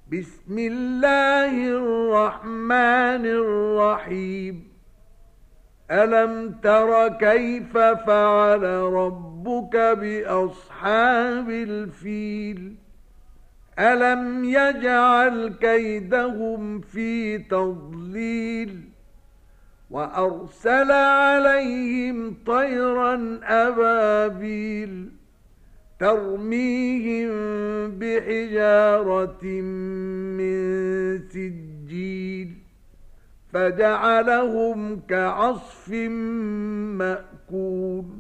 بسم الله الرحمن الرحيم ألم تر كيف فعل ربك بأصحاب الفيل ألم يجعل كيدهم في تضليل وأرسل عليهم طيرا أبابيل ترميهم بحجارة من سجيل فجعلهم كعصف مأكول